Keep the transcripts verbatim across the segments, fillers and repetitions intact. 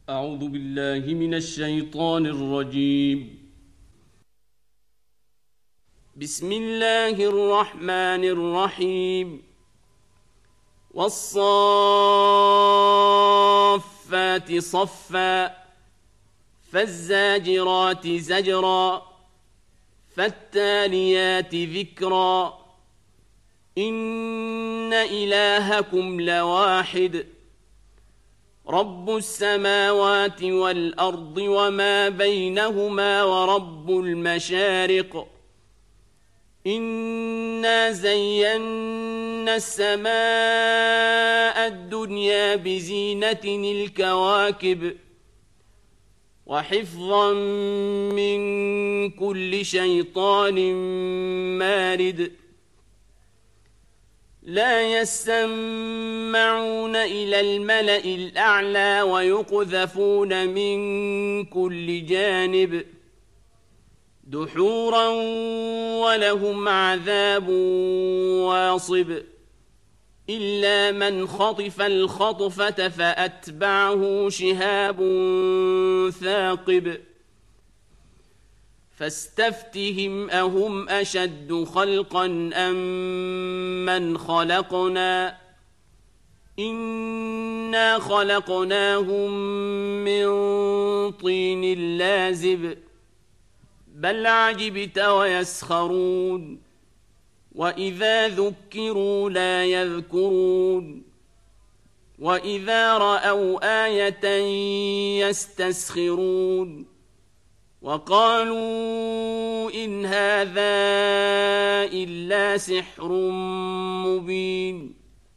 أعوذ بالله من الشيطان الرجيم. بسم الله الرحمن الرحيم. والصافات صفا فالزاجرات زجرا فالتاليات ذكرا إن إلهكم لواحد رب السماوات والأرض وما بينهما ورب المشارق إنا زينا السماء الدنيا بزينة الكواكب وحفظا من كل شيطان مارد لا يسمعون إلى الملأ الأعلى ويقذفون من كل جانب دحورا ولهم عذاب واصب إلا من خطف الخطفة فأتبعه شهاب ثاقب فاستفتهم أهم أشد خلقا أم من خلقنا إنا خلقناهم من طين لازب بل عجبت ويسخرون وإذا ذكروا لا يذكرون وإذا رأوا آية يستسخرون وقالوا إن هذا إلا سحر مبين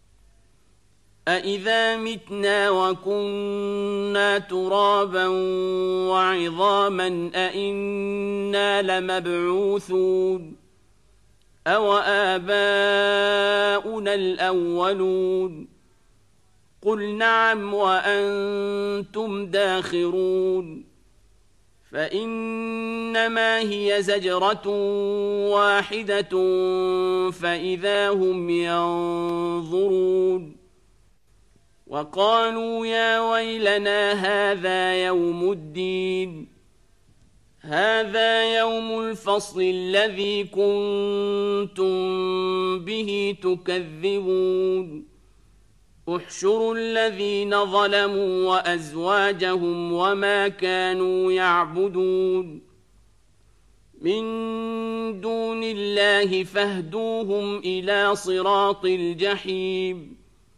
أإذا متنا وكنا ترابا وعظاما أإنا لمبعوثون أو آباؤنا الأولون قل نعم وأنتم داخرون فإنما هي زجرة واحدة فإذا هم ينظرون وقالوا يا ويلنا هذا يوم الدين هذا يوم الفصل الذي كنتم به تكذبون احشروا الذين ظلموا وأزواجهم وما كانوا يعبدون من دون الله فاهدوهم إلى صراط الجحيم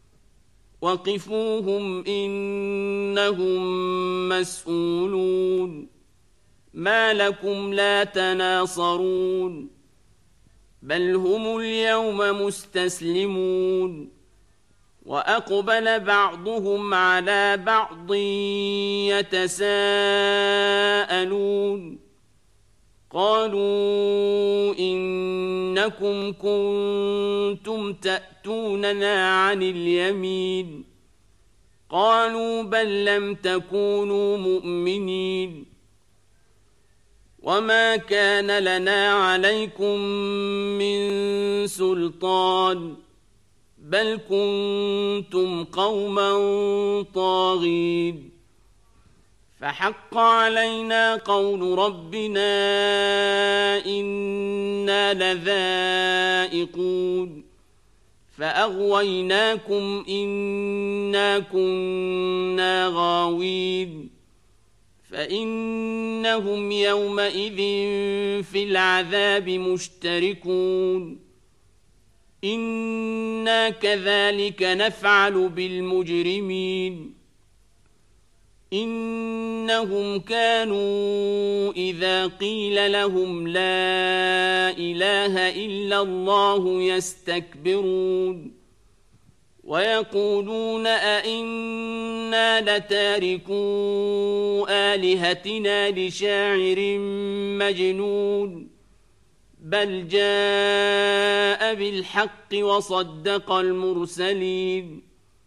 وقفوهم إنهم مسؤولون ما لكم لا تناصرون بل هم اليوم مستسلمون وأقبل بعضهم على بعض يتساءلون قالوا إنكم كنتم تأتوننا عن اليمين قالوا بل لم تكونوا مؤمنين وما كان لنا عليكم من سلطان بل كنتم قوما طاغين فحق علينا قول ربنا إنا لذائقون فأغويناكم إنا كنا غاوين فإنهم يومئذ في العذاب مشتركون إنا كذلك نفعل بالمجرمين إنهم كانوا إذا قيل لهم لا إله إلا الله يستكبرون ويقولون أئنا لتاركو آلهتنا لشاعر مجنون بل جاء بالحق وصدق المرسلين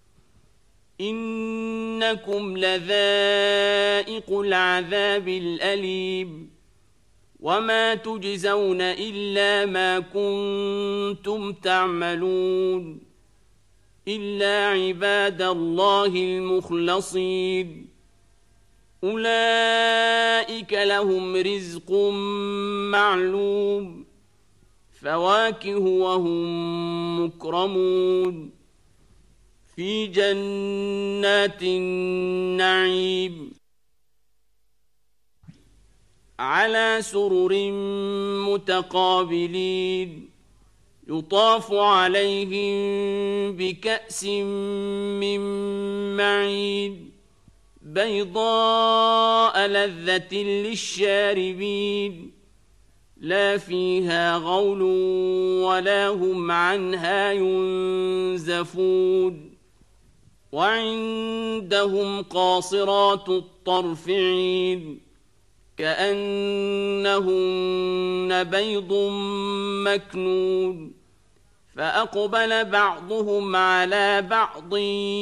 إنكم لذائق العذاب الأليم وما تجزون إلا ما كنتم تعملون إلا عباد الله المخلصين أولئك لهم رزق معلوم فواكه وهم مكرمون في جنات النعيم على سرر متقابلين يطاف عليهم بكأس من معين بيضاء لذة للشاربين لا فيها غول ولا هم عنها ينزفون وعندهم قاصرات الطرف عين كأنهن بيض مكنون فأقبل بعضهم على بعض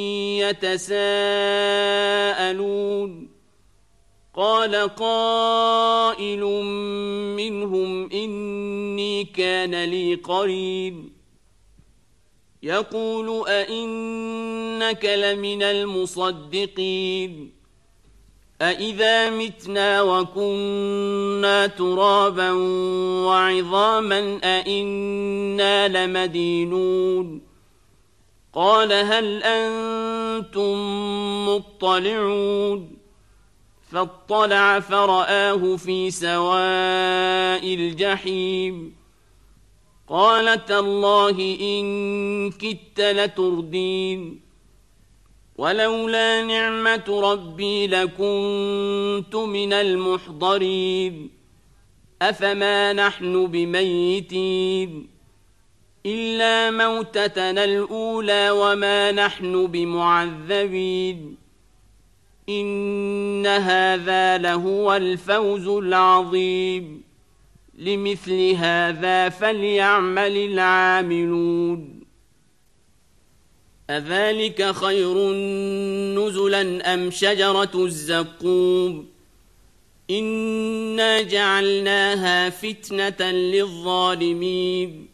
يتساءلون قال قائل منهم إني كان لي قرين يقول أئنك لمن المصدقين أئذا متنا وكنا ترابا وعظاما أئنا لمدينون قال هل أنتم مطلعون فاطلع فرآه في سواء الجحيم قال تالله إن كدت لتردين ولولا نعمة ربي لكنت من المحضرين أفما نحن بميتين إلا موتتنا الأولى وما نحن بمعذبين إن هذا لهو الفوز العظيم لمثل هذا فليعمل العاملون أذلك خير نزلا أم شجرة الزقوم إنا جعلناها فتنة للظالمين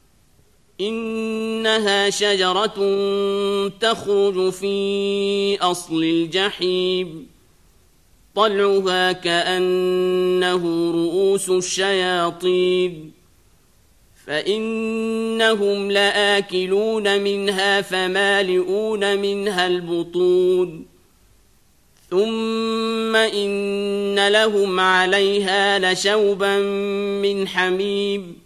إنها شجرة تخرج في أصل الجحيم طلعها كأنه رؤوس الشياطين فإنهم لآكلون منها فمالئون منها البطون ثم إن لهم عليها لشوبا من حميم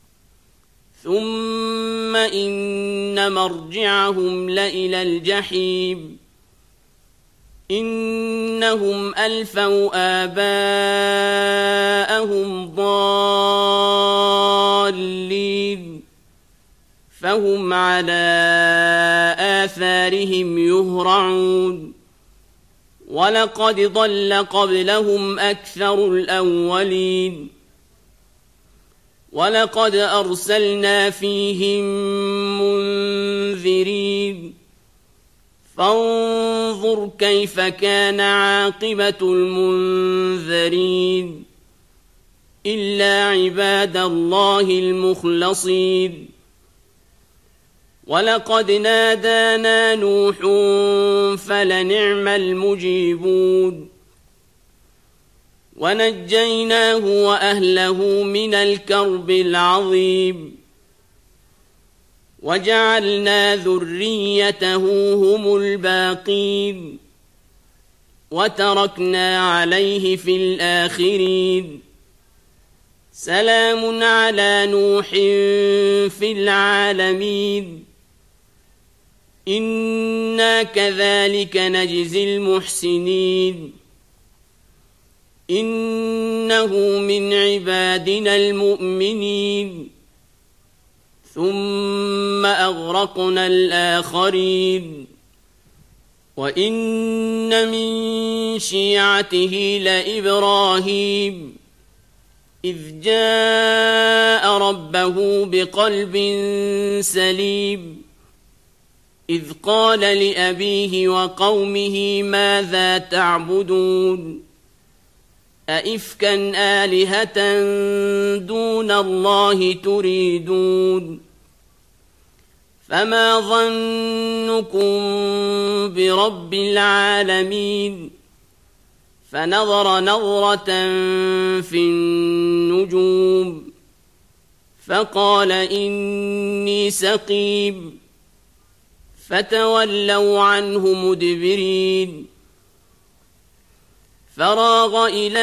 ثم إن مرجعهم لإلى الجحيم إنهم ألفوا آباءهم ضالين فهم على آثارهم يهرعون ولقد ضل قبلهم أكثر الأولين ولقد أرسلنا فيهم منذرين فانظر كيف كان عاقبة المنذرين إلا عباد الله المخلصين ولقد نادانا نوح فلنعم المجيبون ونجيناه وأهله من الكرب العظيم وجعلنا ذريته هم الباقين وتركنا عليه في الآخرين سلام على نوح في العالمين إنا كذلك نجزي المحسنين إنه من عبادنا المؤمنين ثم أغرقنا الآخرين وإن من شيعته لإبراهيم إذ جاء ربه بقلب سليم إذ قال لأبيه وقومه ماذا تعبدون أئفكا آلهة دون الله تريدون فما ظنكم برب العالمين فنظر نظرة في النجوم فقال إني سقيم فتولوا عنه مدبرين فراغ إلى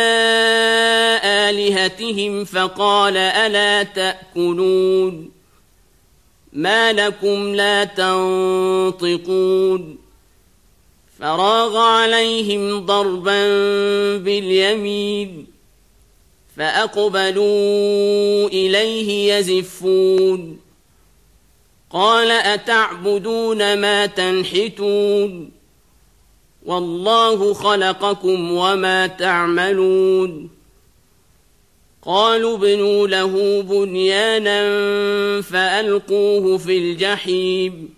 آلهتهم فقال ألا تأكلون ما لكم لا تنطقون فراغ عليهم ضربا باليمين فأقبلوا إليه يزفون قال أتعبدون ما تنحتون والله خلقكم وما تعملون قالوا ابنوا له بنيانا فألقوه في الجحيم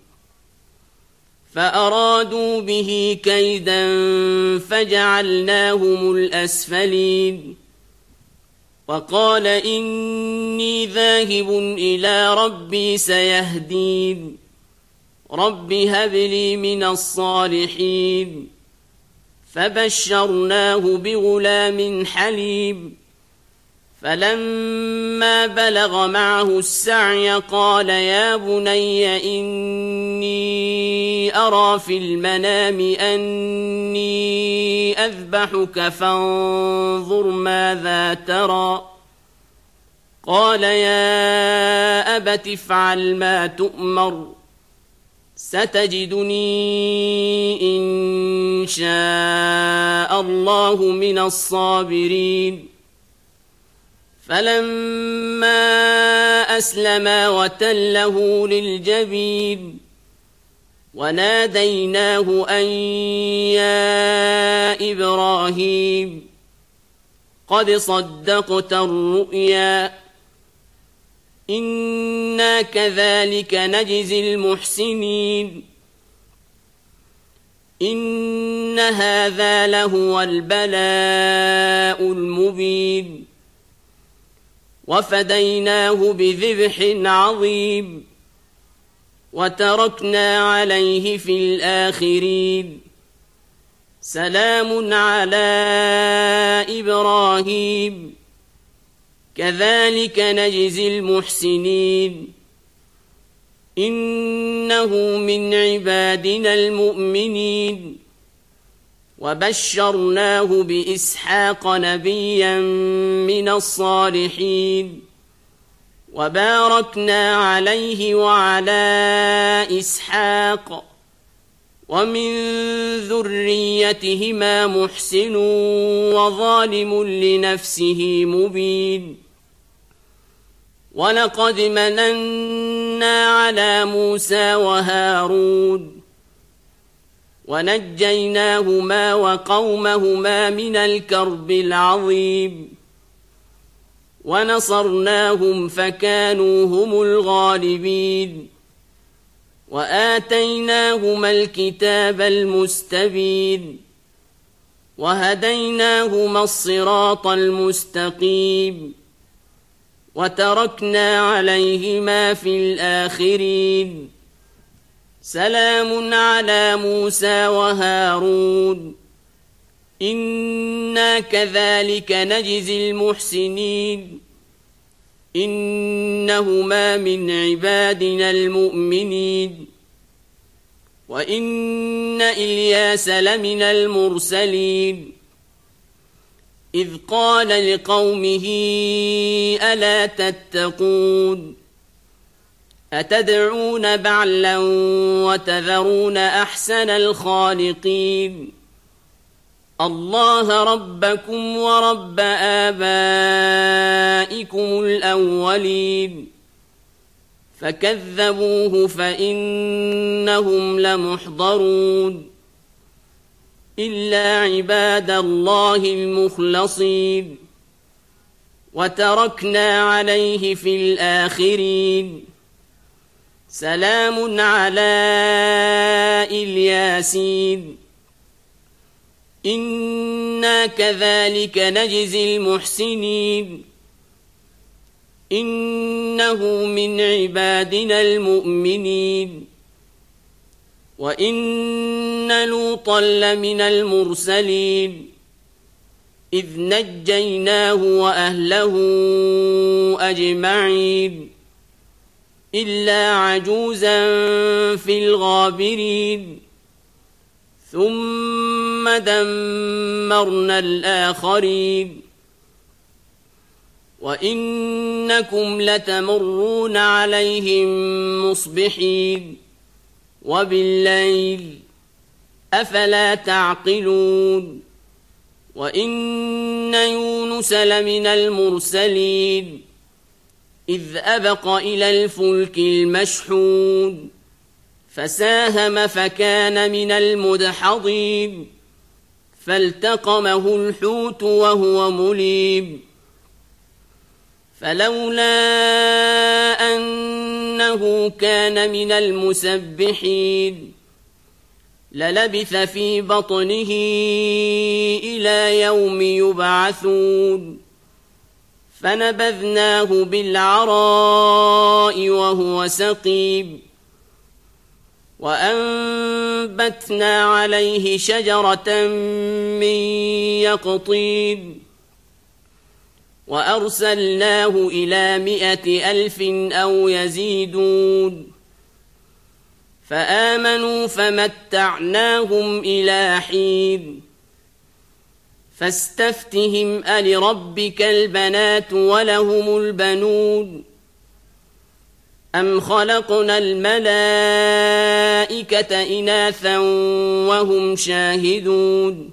فأرادوا به كيدا فجعلناهم الأسفلين وقال إني ذاهب إلى ربي سيهدين رب هب لي من الصالحين فبشرناه بغلام حليم فلما بلغ معه السعي قال يا بني إني أرى في المنام أني أذبحك فانظر ماذا ترى قال يا أبت افعل ما تؤمر ستجدني إن شاء الله من الصابرين فلما أسلما وتله للجبين وناديناه أن يا إبراهيم قد صدقت الرؤيا إنا كذلك نجزي المحسنين إن هذا لهو البلاء المبين وفديناه بذبح عظيم وتركنا عليه في الآخرين سلام على إبراهيم كذلك نجزي المحسنين إنه من عبادنا المؤمنين وبشرناه بإسحاق نبيا من الصالحين وباركنا عليه وعلى إسحاق ومن ذريتهما محسن وظالم لنفسه مبين ولقد مننا على موسى وهارون ونجيناهما وقومهما من الكرب العظيم ونصرناهم فكانوا هم الغالبين وآتيناهما الكتاب المستبين وهديناهما الصراط المستقيم وتركنا عليهما في الآخرين سلام على موسى وهارون إنا كذلك نجزي المحسنين إنهما من عبادنا المؤمنين وإن إلياس لمن المرسلين إذ قال لقومه ألا تتقون أتدعون بعلا وتذرون أحسن الخالقين الله ربكم ورب آبائكم الأولين فكذبوه فإنهم لمحضرون إلا عباد الله المخلصين وتركنا عليه في الآخرين سلام على الياسين إنا كذلك نجزي المحسنين إنه من عبادنا المؤمنين وإن لوطا لمن المرسلين إذ نجيناه وأهله أجمعين إلا عجوزا في الغابرين ثم دمرنا الآخرين وإنكم لتمرون عليهم مصبحين وبالليل أفلا تعقلون وإن يونس لمن المرسلين إذ أبق إلى الفلك المشحون فساهم فكان من المدحضين فالتقمه الحوت وهو مليم فلولا أنه كان من المسبحين للبث في بطنه إلى يوم يبعثون فنبذناه بالعراء وهو سقيم وأنبتنا عليه شجرة من يقطين وأرسلناه إلى مائة ألف أو يزيدون فآمنوا فمتعناهم إلى حين فاستفتهم ألربك البنات ولهم البنون أم خلقنا الملائكة إناثا وهم شاهدون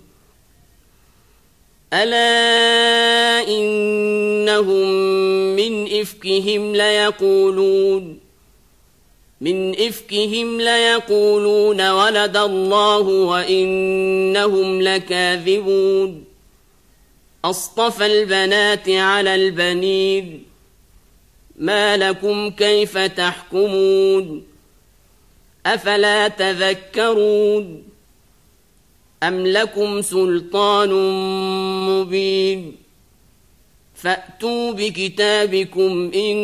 ألا إنهم من إفكهم ليقولون من إفكهم ليقولون ولد الله وإنهم لكاذبون أصطفى البنات على البنين ما لكم كيف تحكمون أفلا تذكرون أم لكم سلطان مبين فأتوا بكتابكم إن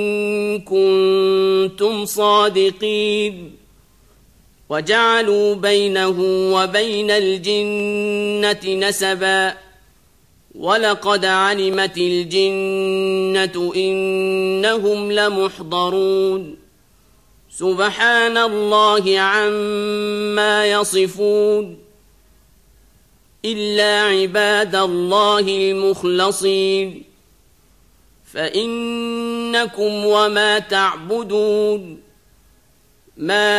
كنتم صادقين وجعلوا بينه وبين الجنة نسبا ولقد علمت الجنة إنهم لمحضرون سبحان الله عما يصفون إلا عباد الله المخلصين فإنكم وما تعبدون ما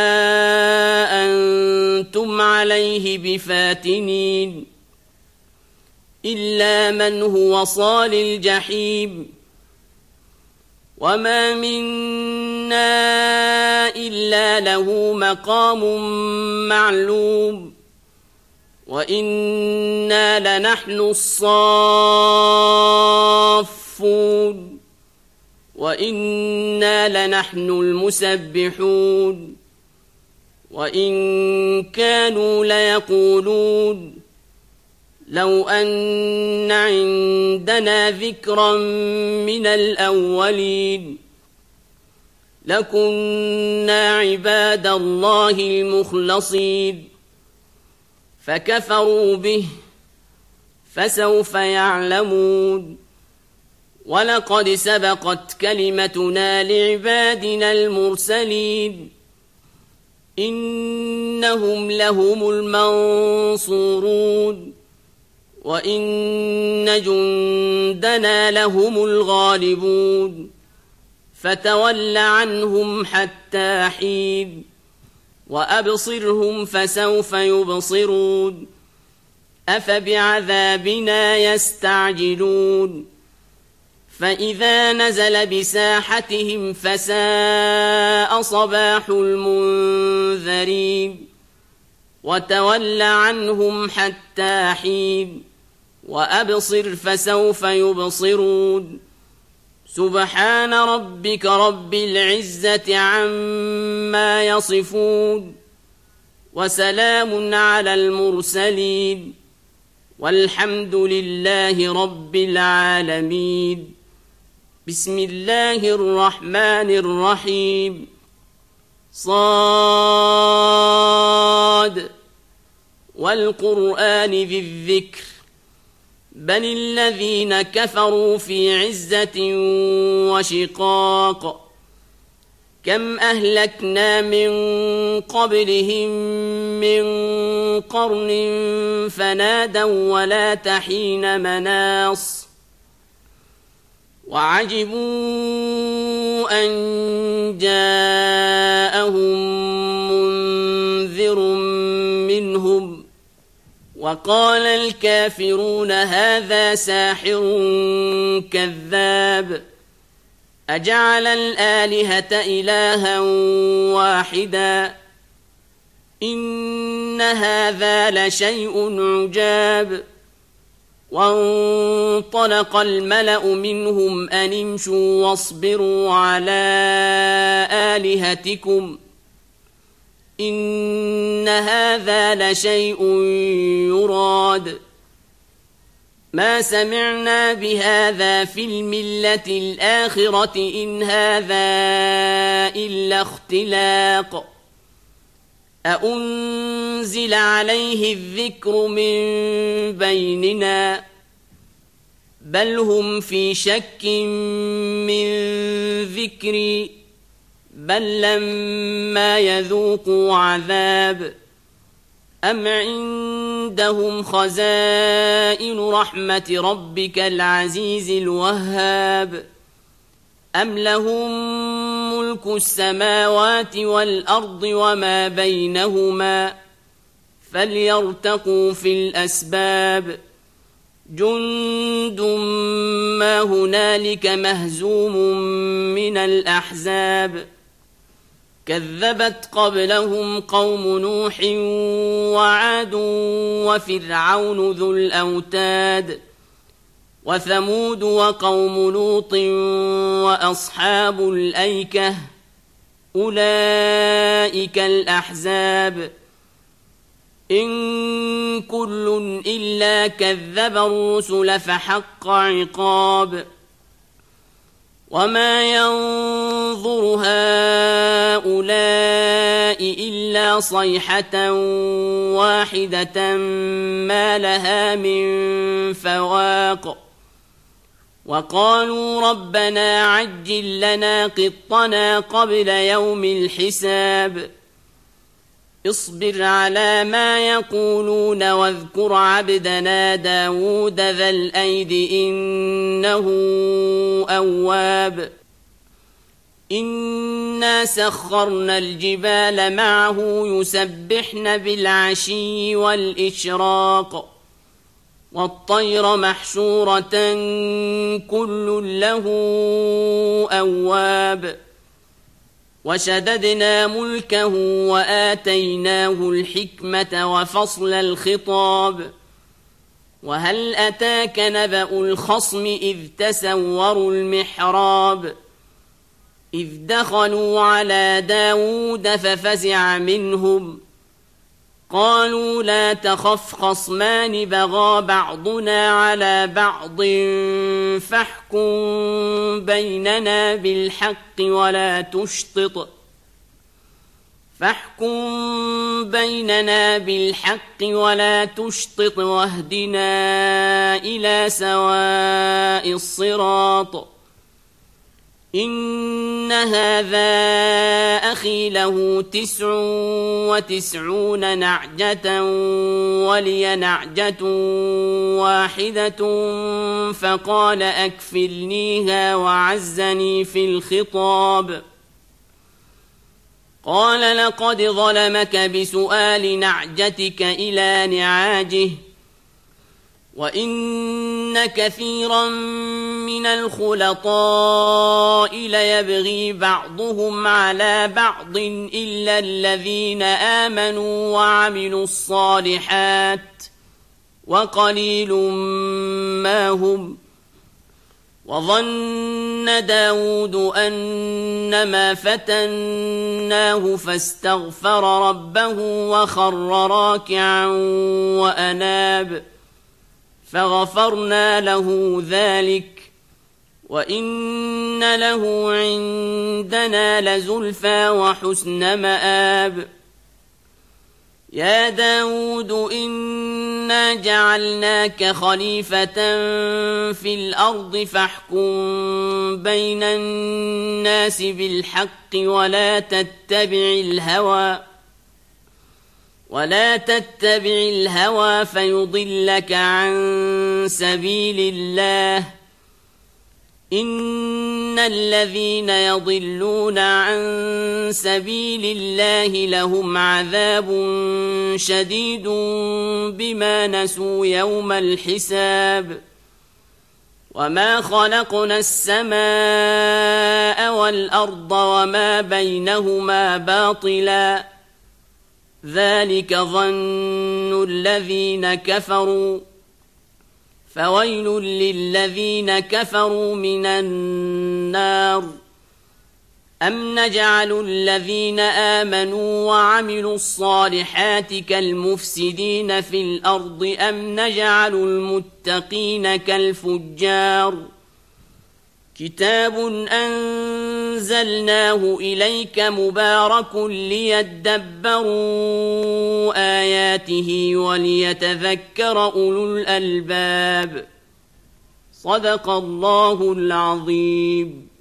أنتم عليه بفاتنين إلا من هو صال الجحيم وما منا إلا له مقام معلوم وإنا لنحن الصافون وإنا لنحن المسبحون وإن كانوا ليقولون لو أن عندنا ذكرا من الأولين لكنا عباد الله المخلصين فكفروا به فسوف يعلمون ولقد سبقت كلمتنا لعبادنا المرسلين إنهم لهم المنصورون وإن جندنا لهم الغالبون فتول عنهم حتى حين وأبصرهم فسوف يبصرون أفبعذابنا يستعجلون فإذا نزل بساحتهم فساء صباح المنذرين وتول عنهم حتى حين وأبصر فسوف يبصرون سبحان ربك رب العزة عما يصفون وسلام على المرسلين والحمد لله رب العالمين بسم الله الرحمن الرحيم صاد والقرآن ذي الذكر بل الذين كفروا في عزة وشقاق كم أهلكنا من قبلهم من قرن فنادوا ولا تحين مناص وعجبوا أن جاءهم منذر منهم وقال الكافرون هذا ساحر كذاب أجعل الآلهة إلها واحدا إن هذا لشيء عجاب وانطلق الملأ منهم أن امشوا واصبروا على آلهتكم إن هذا لشيء يراد ما سمعنا بهذا في الملة الآخرة إن هذا إلا اختلاق أأنزل عليه الذكر من بيننا بل هم في شك من ذكري بل لما يذوقوا عذاب أم عندهم خزائن رحمة ربك العزيز الوهاب أم لهم ملك السماوات والأرض وما بينهما فليرتقوا في الأسباب جند ما هنالك مهزوم من الأحزاب كذبت قبلهم قوم نوح وعاد وفرعون ذو الأوتاد وثمود وقوم لوط وأصحاب الأيكة أولئك الأحزاب إن كل إلا كذب الرسل فحق عقاب وما ينظر هؤلاء إلا صيحة واحدة ما لها من فواق وقالوا ربنا عجل لنا قطنا قبل يوم الحساب اصبر على ما يقولون واذكر عبدنا داود ذا الأيد إنه أواب إنا سخرنا الجبال معه يسبحن بالعشي والإشراق والطير محشورة كل له أواب وشددنا ملكه وآتيناه الحكمة وفصل الخطاب وهل أتاك نبأ الخصم إذ تسوروا المحراب إذ دخلوا على داود ففزع منهم قالوا لا تخف خصمان بغى بعضنا على بعض فاحكم بيننا بالحق ولا تشطط فاحكم بيننا بالحق ولا تشطط واهدنا إلى سواء الصراط إن هذا أخي له تسع وتسعون نعجة ولي نعجة واحدة فقال أكفلنيها وعزني في الخطاب قال لقد ظلمك بسؤال نعجتك إلى نعاجه وإن كثيرا من الخلطاء ليبغي بعضهم على بعض إلا الذين آمنوا وعملوا الصالحات وقليل ما هم وظن داود أنما فتناه فاستغفر ربه وخر راكعا وأناب فغفرنا له ذلك وإن له عندنا لزلفى وحسن مآب يا داود إن إنا جعلناك خليفة في الأرض فاحكم بين الناس بالحق ولا تتبع الهوى ولا تتبع الهوى فيضلك عن سبيل الله إن الذين يضلون عن سبيل الله لهم عذاب شديد بما نسوا يوم الحساب وما خلقنا السماء والأرض وما بينهما باطلا ذلك ظن الذين كفروا فويل للذين كفروا من النار أم نجعل الذين آمنوا وعملوا الصالحات كالمفسدين في الأرض أم نجعل المتقين كالفجار كتاب أنزلناه إليك مبارك ليدبروا آياته وليتذكر أولو الألباب صدق الله العظيم.